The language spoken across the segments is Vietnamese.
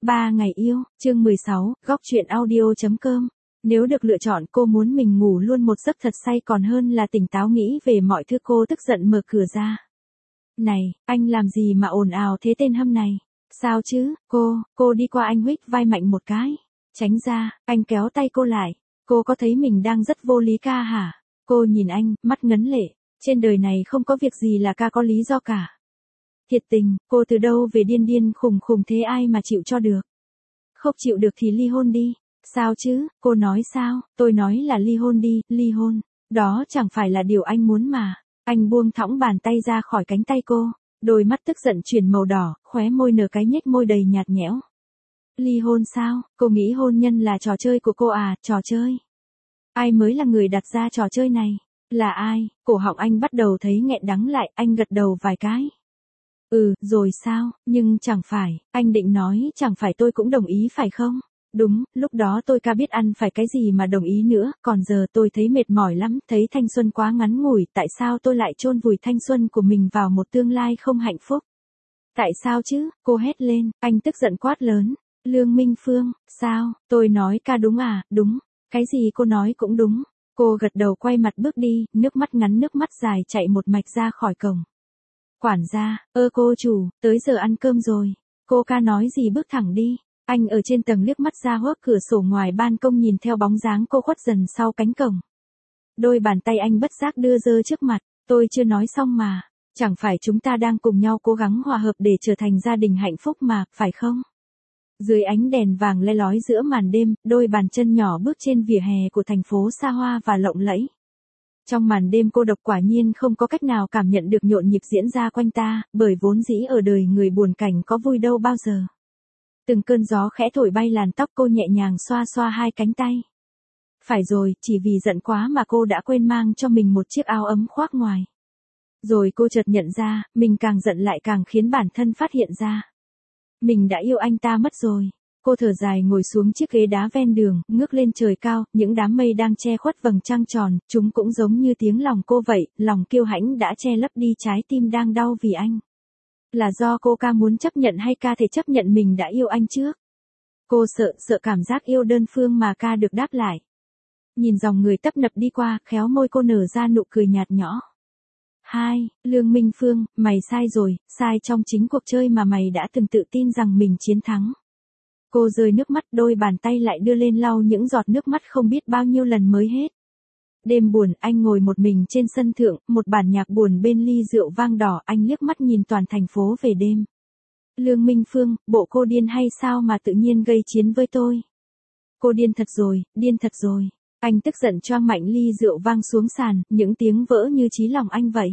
3 ngày yêu, chương 16, góc truyện audio.com. Nếu được lựa chọn cô muốn mình ngủ luôn một giấc thật say còn hơn là tỉnh táo nghĩ về mọi thứ. Cô tức giận mở cửa ra. Này, anh làm gì mà ồn ào thế tên hâm này? Sao chứ, cô đi qua anh huých vai mạnh một cái. Tránh ra, anh kéo tay cô lại. Cô có thấy mình đang rất vô lý ca hả? Cô nhìn anh, mắt ngấn lệ. Trên đời này không có việc gì là ca có lý do cả. Thiệt tình, cô từ đâu về điên điên khùng khùng thế ai mà chịu cho được? Không chịu được thì ly hôn đi. Sao chứ, cô nói sao? Tôi nói là ly hôn đi, ly hôn. Đó chẳng phải là điều anh muốn mà. Anh buông thõng bàn tay ra khỏi cánh tay cô. Đôi mắt tức giận chuyển màu đỏ, khóe môi nở cái nhếch môi đầy nhạt nhẽo. Ly hôn sao? Cô nghĩ hôn nhân là trò chơi của cô à? Trò chơi? Ai mới là người đặt ra trò chơi này? Là ai? Cổ họng anh bắt đầu thấy nghẹn đắng lại, anh gật đầu vài cái. Rồi sao, nhưng chẳng phải, anh định nói chẳng phải tôi cũng đồng ý phải không? Đúng, lúc đó tôi ca biết ăn phải cái gì mà đồng ý nữa, còn giờ tôi thấy mệt mỏi lắm, thấy thanh xuân quá ngắn ngủi, tại sao tôi lại chôn vùi thanh xuân của mình vào một tương lai không hạnh phúc? Tại sao chứ, cô hét lên, anh tức giận quát lớn. Lương Minh Phương, sao, tôi nói ca đúng à? Đúng, cái gì cô nói cũng đúng. Cô gật đầu quay mặt bước đi, nước mắt ngắn nước mắt dài chạy một mạch ra khỏi cổng. Quản gia, cô chủ, tới giờ ăn cơm rồi. Cô ca nói gì bước thẳng đi. Anh ở trên tầng liếc mắt ra hớp cửa sổ ngoài ban công nhìn theo bóng dáng cô khuất dần sau cánh cổng. Đôi bàn tay anh bất giác đưa giơ trước mặt. Tôi chưa nói xong mà. Chẳng phải chúng ta đang cùng nhau cố gắng hòa hợp để trở thành gia đình hạnh phúc mà, phải không? Dưới ánh đèn vàng le lói giữa màn đêm, đôi bàn chân nhỏ bước trên vỉa hè của thành phố xa hoa và lộng lẫy. Trong màn đêm cô độc quả nhiên không có cách nào cảm nhận được nhộn nhịp diễn ra quanh ta, bởi vốn dĩ ở đời người buồn cảnh có vui đâu bao giờ. Từng cơn gió khẽ thổi bay làn tóc cô nhẹ nhàng xoa xoa hai cánh tay. Phải rồi, chỉ vì giận quá mà cô đã quên mang cho mình một chiếc áo ấm khoác ngoài. Rồi cô chợt nhận ra, mình càng giận lại càng khiến bản thân phát hiện ra. Mình đã yêu anh ta mất rồi. Cô thở dài ngồi xuống chiếc ghế đá ven đường, ngước lên trời cao, những đám mây đang che khuất vầng trăng tròn, chúng cũng giống như tiếng lòng cô vậy, lòng kiêu hãnh đã che lấp đi trái tim đang đau vì anh. Là do cô ca muốn chấp nhận hay ca thể chấp nhận mình đã yêu anh trước? Cô sợ cảm giác yêu đơn phương mà ca được đáp lại. Nhìn dòng người tấp nập đi qua, khéo môi cô nở ra nụ cười nhạt nhõ. Lương Minh Phương, mày sai rồi, sai trong chính cuộc chơi mà mày đã từng tự tin rằng mình chiến thắng. Cô rơi nước mắt, đôi bàn tay lại đưa lên lau những giọt nước mắt không biết bao nhiêu lần mới hết. Đêm buồn, anh ngồi một mình trên sân thượng, một bản nhạc buồn bên ly rượu vang đỏ, anh liếc mắt nhìn toàn thành phố về đêm. Lương Minh Phương, bộ cô điên hay sao mà tự nhiên gây chiến với tôi? Cô điên thật rồi. Anh tức giận choang mạnh ly rượu vang xuống sàn, những tiếng vỡ như chí lòng anh vậy.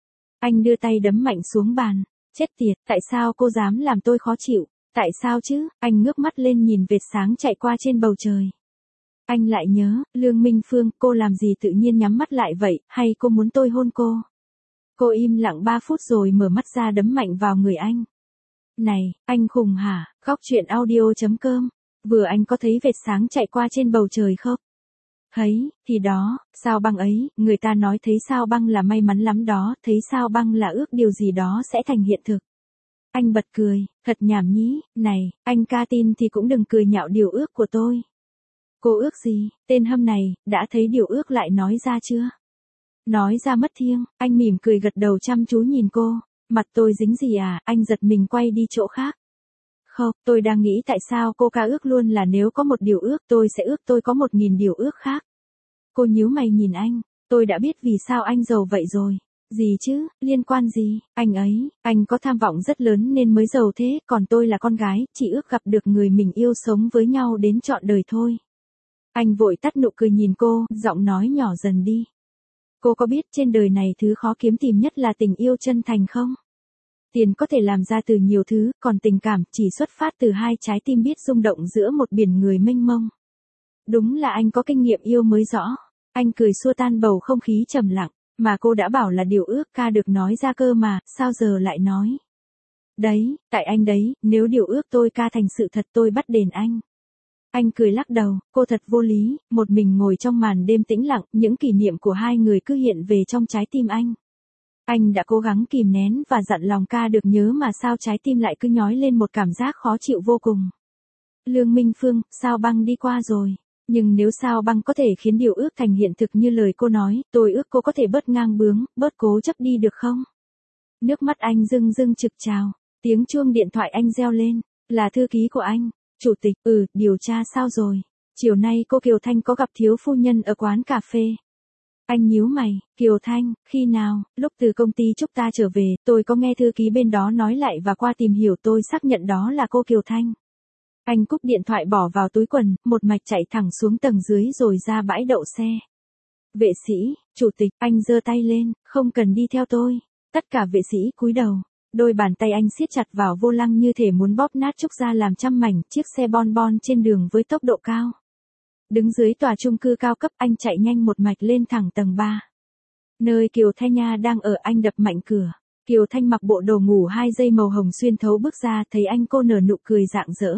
Anh đưa tay đấm mạnh xuống bàn. Chết tiệt, tại sao cô dám làm tôi khó chịu? Tại sao chứ? Anh ngước mắt lên nhìn vệt sáng chạy qua trên bầu trời. Anh lại nhớ, Lương Minh Phương, cô làm gì tự nhiên nhắm mắt lại vậy, hay cô muốn tôi hôn cô? Cô im lặng 3 phút rồi mở mắt ra đấm mạnh vào người anh. Này, anh khùng hả? Góc truyện audio.com. Vừa anh có thấy vệt sáng chạy qua trên bầu trời không? Thấy, thì đó, sao băng ấy, người ta nói thấy sao băng là may mắn lắm đó, thấy sao băng là ước điều gì đó sẽ thành hiện thực. Anh bật cười, thật nhảm nhí, này, anh ca tin thì cũng đừng cười nhạo điều ước của tôi. Cô ước gì, tên hâm này, đã thấy điều ước lại nói ra chưa? Nói ra mất thiêng, anh mỉm cười gật đầu chăm chú nhìn cô, mặt tôi dính gì à, anh giật mình quay đi chỗ khác. Không, tôi đang nghĩ tại sao cô ca ước luôn là nếu có một điều ước tôi sẽ ước tôi có 1000 điều ước khác. Cô nhíu mày nhìn anh, tôi đã biết vì sao anh giàu vậy rồi. Gì chứ, liên quan gì, anh có tham vọng rất lớn nên mới giàu thế, còn tôi là con gái, chỉ ước gặp được người mình yêu sống với nhau đến trọn đời thôi. Anh vội tắt nụ cười nhìn cô, giọng nói nhỏ dần đi. Cô có biết trên đời này thứ khó kiếm tìm nhất là tình yêu chân thành không? Tiền có thể làm ra từ nhiều thứ, còn tình cảm chỉ xuất phát từ hai trái tim biết rung động giữa một biển người mênh mông. Đúng là anh có kinh nghiệm yêu mới rõ. Anh cười xua tan bầu không khí trầm lặng. Mà cô đã bảo là điều ước ca được nói ra cơ mà, sao giờ lại nói? Đấy, tại anh đấy, nếu điều ước tôi ca thành sự thật tôi bắt đền anh. Anh cười lắc đầu, cô thật vô lý, một mình ngồi trong màn đêm tĩnh lặng, những kỷ niệm của hai người cứ hiện về trong trái tim anh. Anh đã cố gắng kìm nén và dặn lòng ca được nhớ mà sao trái tim lại cứ nhói lên một cảm giác khó chịu vô cùng. Lương Minh Phương, Sao Băng đi qua rồi. Nhưng nếu Sao Băng có thể khiến điều ước thành hiện thực như lời cô nói, tôi ước cô có thể bớt ngang bướng, bớt cố chấp đi được không? Nước mắt anh rưng rưng trực trào. Tiếng chuông điện thoại anh reo lên. Là thư ký của anh. Chủ tịch, điều tra sao rồi? Chiều nay cô Kiều Thanh có gặp thiếu phu nhân ở quán cà phê. Anh nhíu mày, Kiều Thanh, khi nào? Lúc từ công ty chúc ta trở về, tôi có nghe thư ký bên đó nói lại và qua tìm hiểu tôi xác nhận đó là cô Kiều Thanh. Anh cúp điện thoại bỏ vào túi quần, một mạch chạy thẳng xuống tầng dưới rồi ra bãi đậu xe. Vệ sĩ, chủ tịch, anh giơ tay lên, không cần đi theo tôi. Tất cả vệ sĩ cúi đầu. Đôi bàn tay anh siết chặt vào vô lăng như thể muốn bóp nát Trúc ra làm trăm mảnh chiếc xe bon bon trên đường với tốc độ cao. Đứng dưới tòa chung cư cao cấp anh chạy nhanh một mạch lên thẳng tầng 3. Nơi Kiều Thanh Nha đang ở anh đập mạnh cửa. Kiều Thanh mặc bộ đồ ngủ 2 dây màu hồng xuyên thấu bước ra thấy anh cô nở nụ cười rạng rỡ.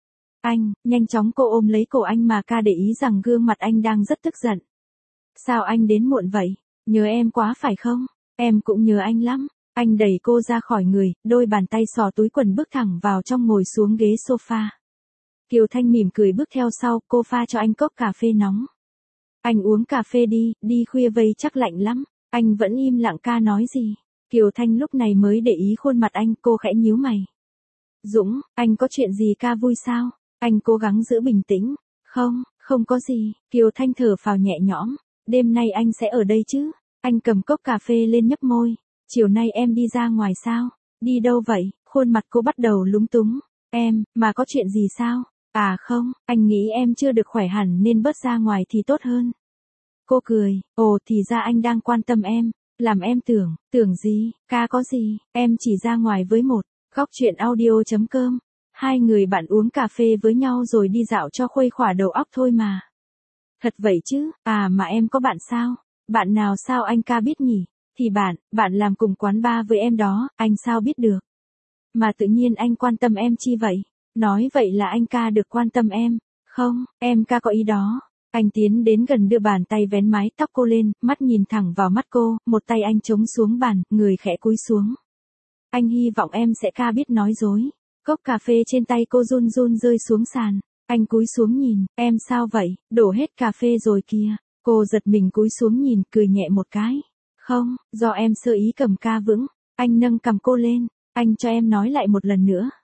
Anh, nhanh chóng cô ôm lấy cổ anh mà ca để ý rằng gương mặt anh đang rất tức giận. Sao anh đến muộn vậy? Nhớ em quá phải không? Em cũng nhớ anh lắm. Anh đẩy cô ra khỏi người, đôi bàn tay xò túi quần bước thẳng vào trong ngồi xuống ghế sofa. Kiều Thanh mỉm cười bước theo sau, cô pha cho anh cốc cà phê nóng. Anh uống cà phê đi khuya vây chắc lạnh lắm. Anh vẫn im lặng ca nói gì. Kiều Thanh lúc này mới để ý khuôn mặt anh, cô khẽ nhíu mày. Dũng, anh có chuyện gì ca vui sao? Anh cố gắng giữ bình tĩnh. Không có gì. Kiều Thanh thở phào nhẹ nhõm. Đêm nay anh sẽ ở đây chứ? Anh cầm cốc cà phê lên nhấp môi. Chiều nay em đi ra ngoài sao? Đi đâu vậy? Khuôn mặt cô bắt đầu lúng túng. Em, mà có chuyện gì sao? À không, anh nghĩ em chưa được khỏe hẳn nên bớt ra ngoài thì tốt hơn. Cô cười, ồ thì ra anh đang quan tâm em, làm em tưởng gì, ca có gì, em chỉ ra ngoài với một, góc chuyện audio.com. Hai người bạn uống cà phê với nhau rồi đi dạo cho khuây khỏa đầu óc thôi mà. Thật vậy chứ, à mà em có bạn sao? Bạn nào sao anh ca biết nhỉ? Thì bạn làm cùng quán bar với em đó, anh sao biết được? Mà tự nhiên anh quan tâm em chi vậy? Nói vậy là anh ca được quan tâm em. Không, em ca có ý đó. Anh tiến đến gần đưa bàn tay vén mái tóc cô lên, mắt nhìn thẳng vào mắt cô, một tay anh chống xuống bàn, người khẽ cúi xuống. Anh hy vọng em sẽ ca biết nói dối. Cốc cà phê trên tay cô run run rơi xuống sàn. Anh cúi xuống nhìn, em sao vậy, đổ hết cà phê rồi kìa. Cô giật mình cúi xuống nhìn, cười nhẹ một cái. Không, do em sơ ý cầm ca vững. Anh nâng cầm cô lên, anh cho em nói lại một lần nữa.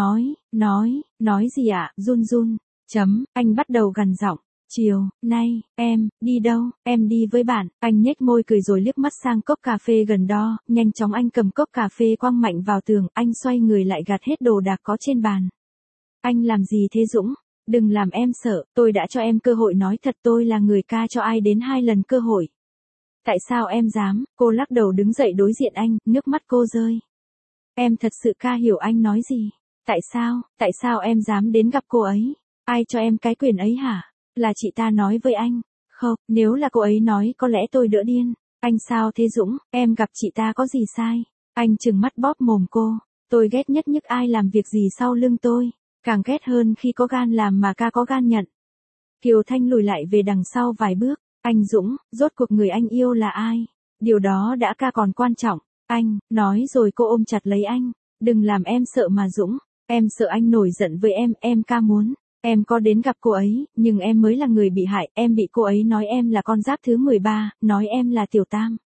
Nói gì ạ, run run. Anh bắt đầu gằn giọng. Chiều nay, em đi đâu? Em đi với bạn. Anh nhếch môi cười rồi liếc mắt sang cốc cà phê gần đó, nhanh chóng anh cầm cốc cà phê quăng mạnh vào tường, anh xoay người lại gạt hết đồ đạc có trên bàn. Anh làm gì thế Dũng? Đừng làm em sợ, tôi đã cho em cơ hội nói thật, tôi là người ca cho ai đến 2 lần cơ hội. Tại sao em dám? Cô lắc đầu đứng dậy đối diện anh, nước mắt cô rơi. Em thật sự ca hiểu anh nói gì. Tại sao em dám đến gặp cô ấy? Ai cho em cái quyền ấy hả? Là chị ta nói với anh. Không, nếu là cô ấy nói có lẽ tôi đỡ điên. Anh sao thế Dũng, em gặp chị ta có gì sai? Anh trừng mắt bóp mồm cô. Tôi ghét nhất nhức ai làm việc gì sau lưng tôi. Càng ghét hơn khi có gan làm mà ca có gan nhận. Kiều Thanh lùi lại về đằng sau vài bước. Anh Dũng, rốt cuộc người anh yêu là ai? Điều đó đã ca còn quan trọng. Anh, nói rồi cô ôm chặt lấy anh. Đừng làm em sợ mà Dũng. Em sợ anh nổi giận với em ca muốn. Em có đến gặp cô ấy, nhưng em mới là người bị hại, em bị cô ấy nói em là con giáp thứ 13, nói em là tiểu tam.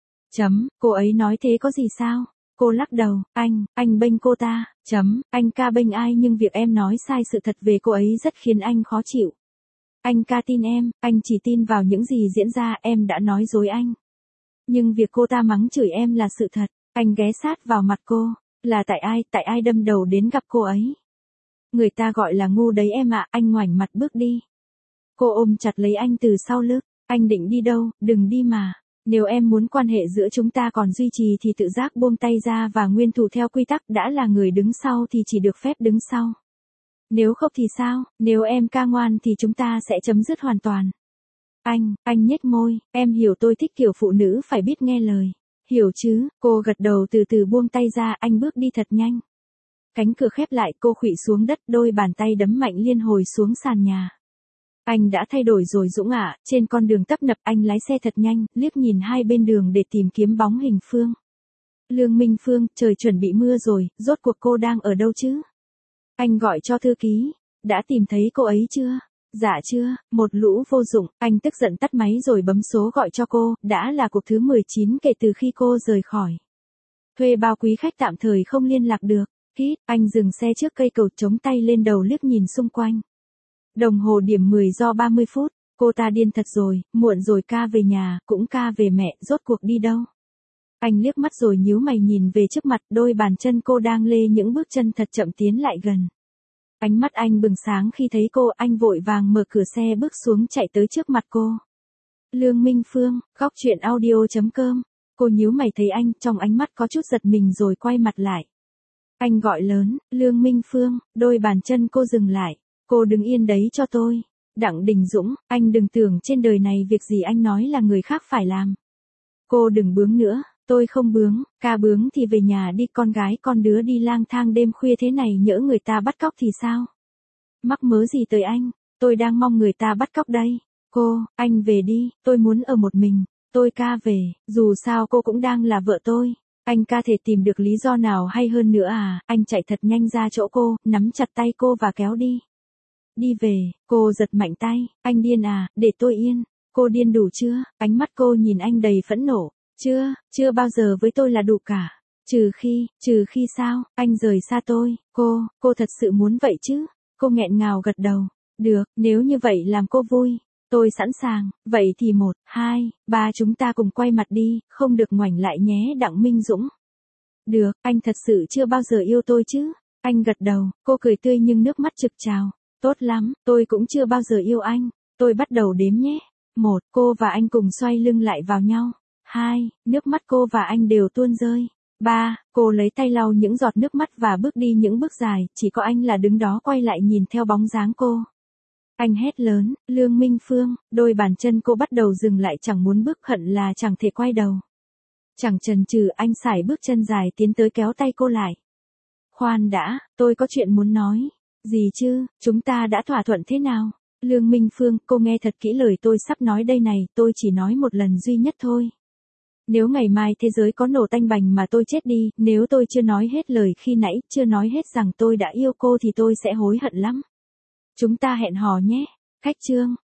Cô ấy nói thế có gì sao? Cô lắc đầu, anh bênh cô ta. Anh ca bênh ai nhưng việc em nói sai sự thật về cô ấy rất khiến anh khó chịu. Anh ca tin em, anh chỉ tin vào những gì diễn ra, em đã nói dối anh. Nhưng việc cô ta mắng chửi em là sự thật, anh ghé sát vào mặt cô, là tại ai đâm đầu đến gặp cô ấy. Người ta gọi là ngu đấy em ạ, anh ngoảnh mặt bước đi. Cô ôm chặt lấy anh từ sau lưng, anh định đi đâu, đừng đi mà. Nếu em muốn quan hệ giữa chúng ta còn duy trì thì tự giác buông tay ra và nguyên thủ theo quy tắc, đã là người đứng sau thì chỉ được phép đứng sau. Nếu không thì sao, nếu em ca ngoan thì chúng ta sẽ chấm dứt hoàn toàn. Anh nhếch môi, em hiểu tôi thích kiểu phụ nữ phải biết nghe lời. Hiểu chứ, cô gật đầu từ từ buông tay ra, anh bước đi thật nhanh. Cánh cửa khép lại, cô khuỵu xuống đất, đôi bàn tay đấm mạnh liên hồi xuống sàn nhà. Anh đã thay đổi rồi Dũng ạ, trên con đường tấp nập anh lái xe thật nhanh, liếc nhìn hai bên đường để tìm kiếm bóng hình Phương. Lương Minh Phương, trời chuẩn bị mưa rồi, rốt cuộc cô đang ở đâu chứ? Anh gọi cho thư ký. đã tìm thấy cô ấy chưa? Dạ chưa, một lũ vô dụng, anh tức giận tắt máy rồi bấm số gọi cho cô, đã là cuộc thứ 19 kể từ khi cô rời khỏi. Thuê bao quý khách tạm thời không liên lạc được. Hít, anh dừng xe trước cây cầu chống tay lên đầu liếc nhìn xung quanh. Đồng hồ điểm 10 do 30 phút, cô ta điên thật rồi, muộn rồi ca về nhà, cũng ca về mẹ, rốt cuộc đi đâu? Anh liếc mắt rồi nhíu mày nhìn về trước mặt, đôi bàn chân cô đang lê những bước chân thật chậm tiến lại gần. Ánh mắt anh bừng sáng khi thấy cô, anh vội vàng mở cửa xe bước xuống chạy tới trước mặt cô. Lương Minh Phương, góc chuyện audio.com. Cô nhíu mày thấy anh, trong ánh mắt có chút giật mình rồi quay mặt lại. Anh gọi lớn, Lương Minh Phương, đôi bàn chân cô dừng lại. Cô đứng yên đấy cho tôi. Đặng Đình Dũng, anh đừng tưởng trên đời này việc gì anh nói là người khác phải làm. Cô đừng bướng nữa, tôi không bướng, ca bướng thì về nhà đi, con gái con đứa đi lang thang đêm khuya thế này nhỡ người ta bắt cóc thì sao? Mắc mớ gì tới anh, tôi đang mong người ta bắt cóc đây. Cô, anh về đi, tôi muốn ở một mình, tôi ca về, dù sao cô cũng đang là vợ tôi. Anh ca thể tìm được lý do nào hay hơn nữa à? Anh chạy thật nhanh ra chỗ cô, nắm chặt tay cô và kéo đi. Đi về, cô giật mạnh tay, anh điên à, để tôi yên. Cô điên đủ chưa? Ánh mắt cô nhìn anh đầy phẫn nộ. Chưa bao giờ với tôi là đủ cả. Trừ khi sao, anh rời xa tôi, cô thật sự muốn vậy chứ? Cô nghẹn ngào gật đầu. Được, nếu như vậy làm cô vui. Tôi sẵn sàng, vậy thì 1, 2, 3 chúng ta cùng quay mặt đi, không được ngoảnh lại nhé Đặng Minh Dũng. Được, anh thật sự chưa bao giờ yêu tôi chứ? Anh gật đầu, cô cười tươi nhưng nước mắt trực trào. Tốt lắm, tôi cũng chưa bao giờ yêu anh. Tôi bắt đầu đếm nhé. 1, cô và anh cùng xoay lưng lại vào nhau. 2, nước mắt cô và anh đều tuôn rơi. 3, cô lấy tay lau những giọt nước mắt và bước đi những bước dài, chỉ có anh là đứng đó quay lại nhìn theo bóng dáng cô. Anh hét lớn, Lương Minh Phương, đôi bàn chân cô bắt đầu dừng lại, chẳng muốn bước, hận là chẳng thể quay đầu. Chẳng chần chừ anh sải bước chân dài tiến tới kéo tay cô lại. Khoan đã, tôi có chuyện muốn nói. Gì chứ, chúng ta đã thỏa thuận thế nào? Lương Minh Phương, cô nghe thật kỹ lời tôi sắp nói đây này, tôi chỉ nói một lần duy nhất thôi. Nếu ngày mai thế giới có nổ tanh bành mà tôi chết đi, nếu tôi chưa nói hết lời khi nãy, chưa nói hết rằng tôi đã yêu cô thì tôi sẽ hối hận lắm. Chúng ta hẹn hò nhé. Khách trương.